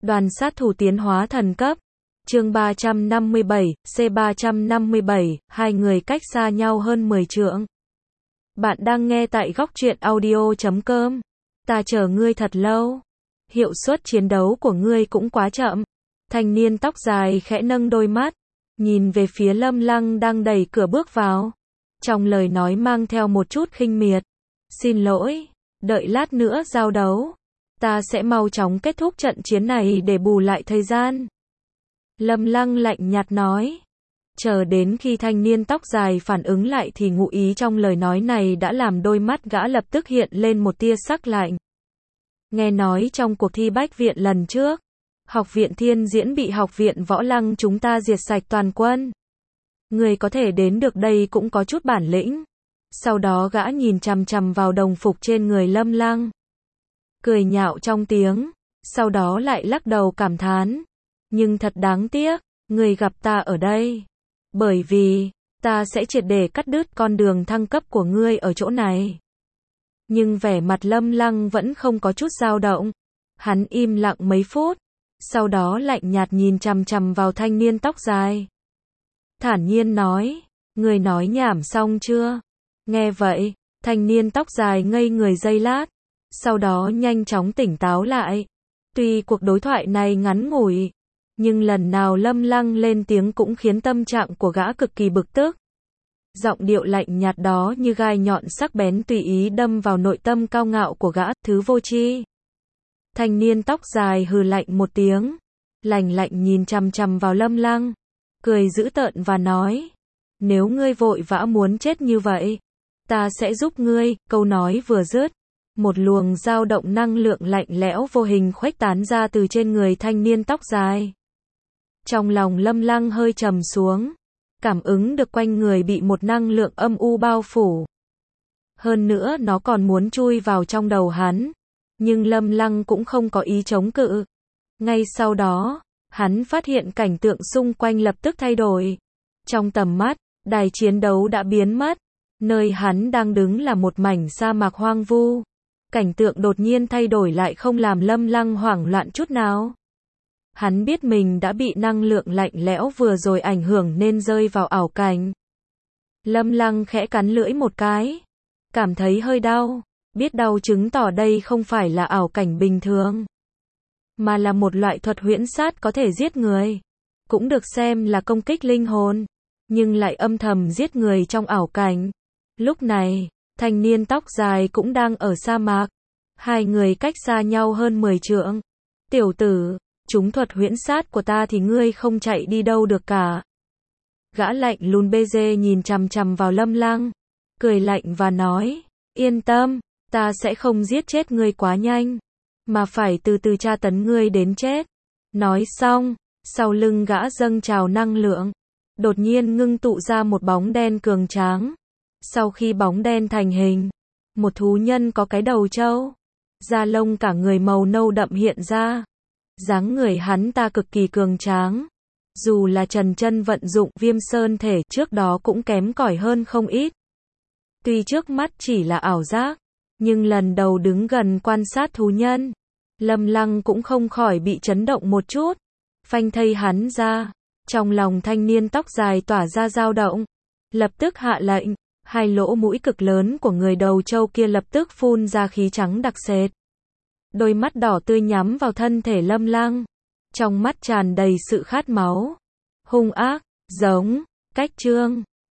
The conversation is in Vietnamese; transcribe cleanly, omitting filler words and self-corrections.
Đoàn sát thủ tiến hóa thần cấp. Chương 357, C357, hai người cách xa nhau hơn 10 trượng. Bạn đang nghe tại góc truyện audio.com. Ta chờ ngươi thật lâu. Hiệu suất chiến đấu của ngươi cũng quá chậm. Thanh niên tóc dài khẽ nâng đôi mắt, nhìn về phía Lâm Lăng đang đẩy cửa bước vào. Trong lời nói mang theo một chút khinh miệt. Xin lỗi, đợi lát nữa giao đấu. Ta sẽ mau chóng kết thúc trận chiến này để bù lại thời gian. Lâm Lăng lạnh nhạt nói. Chờ đến khi thanh niên tóc dài phản ứng lại thì ngụ ý trong lời nói này đã làm đôi mắt gã lập tức hiện lên một tia sắc lạnh. Nghe nói trong cuộc thi Bách Viện lần trước, Học viện Thiên Diễn bị Học viện Võ Lăng chúng ta diệt sạch toàn quân. Người có thể đến được đây cũng có chút bản lĩnh. Sau đó gã nhìn chằm chằm vào đồng phục trên người Lâm Lăng, cười nhạo trong tiếng, sau đó lại lắc đầu cảm thán. Nhưng thật đáng tiếc, người gặp ta ở đây. Bởi vì, ta sẽ triệt để cắt đứt con đường thăng cấp của ngươi ở chỗ này. Nhưng vẻ mặt Lâm Lăng vẫn không có chút dao động. Hắn im lặng mấy phút, sau đó lạnh nhạt nhìn chằm chằm vào thanh niên tóc dài. Thản nhiên nói, người nói nhảm xong chưa? Nghe vậy, thanh niên tóc dài ngây người giây lát, sau đó nhanh chóng tỉnh táo lại. Tuy cuộc đối thoại này ngắn ngủi, nhưng lần nào Lâm Lăng lên tiếng cũng khiến tâm trạng của gã cực kỳ bực tức. Giọng điệu lạnh nhạt đó như gai nhọn sắc bén tùy ý đâm vào nội tâm cao ngạo của gã, thứ vô tri. Thanh niên tóc dài hừ lạnh một tiếng, lạnh nhìn chằm chằm vào Lâm Lăng, cười dữ tợn và nói, nếu ngươi vội vã muốn chết như vậy, ta sẽ giúp ngươi. Câu nói vừa dứt, một luồng dao động năng lượng lạnh lẽo vô hình khuếch tán ra từ trên người thanh niên tóc dài. Trong lòng Lâm Lăng hơi trầm xuống, cảm ứng được quanh người bị một năng lượng âm u bao phủ. Hơn nữa nó còn muốn chui vào trong đầu hắn, nhưng Lâm Lăng cũng không có ý chống cự. Ngay sau đó, hắn phát hiện cảnh tượng xung quanh lập tức thay đổi. Trong tầm mắt, đài chiến đấu đã biến mất. Nơi hắn đang đứng là một mảnh sa mạc hoang vu. Cảnh tượng đột nhiên thay đổi lại không làm Lâm Lăng hoảng loạn chút nào. Hắn biết mình đã bị năng lượng lạnh lẽo vừa rồi ảnh hưởng nên rơi vào ảo cảnh. Lâm Lăng khẽ cắn lưỡi một cái, cảm thấy hơi đau. Biết đau chứng tỏ đây không phải là ảo cảnh bình thường, mà là một loại thuật huyễn sát có thể giết người. Cũng được xem là công kích linh hồn, nhưng lại âm thầm giết người trong ảo cảnh. Lúc này, thanh niên tóc dài cũng đang ở sa mạc. Hai người cách xa nhau hơn 10 trượng. Tiểu tử, chúng thuật huyễn sát của ta thì ngươi không chạy đi đâu được cả. Gã lạnh lùng bê dê nhìn chằm chằm vào Lâm Lăng, cười lạnh và nói, yên tâm, ta sẽ không giết chết ngươi quá nhanh, mà phải từ từ tra tấn ngươi đến chết. Nói xong, sau lưng gã dâng trào năng lượng, đột nhiên ngưng tụ ra một bóng đen cường tráng. Sau khi bóng đen thành hình, một thú nhân có cái đầu trâu, da lông cả người màu nâu đậm hiện ra. Dáng người hắn ta cực kỳ cường tráng. Dù là Trần Chân vận dụng Viêm Sơn thể trước đó cũng kém cỏi hơn không ít. Tuy trước mắt chỉ là ảo giác, nhưng lần đầu đứng gần quan sát thú nhân, Lâm Lăng cũng không khỏi bị chấn động một chút. Phanh thây hắn ra, trong lòng thanh niên tóc dài tỏa ra dao động, lập tức hạ lệnh. Hai lỗ mũi cực lớn của người đầu trâu kia lập tức phun ra khí trắng đặc sệt. Đôi mắt đỏ tươi nhắm vào thân thể Lâm Lăng, trong mắt tràn đầy sự khát máu, hung ác, giống, cách chương.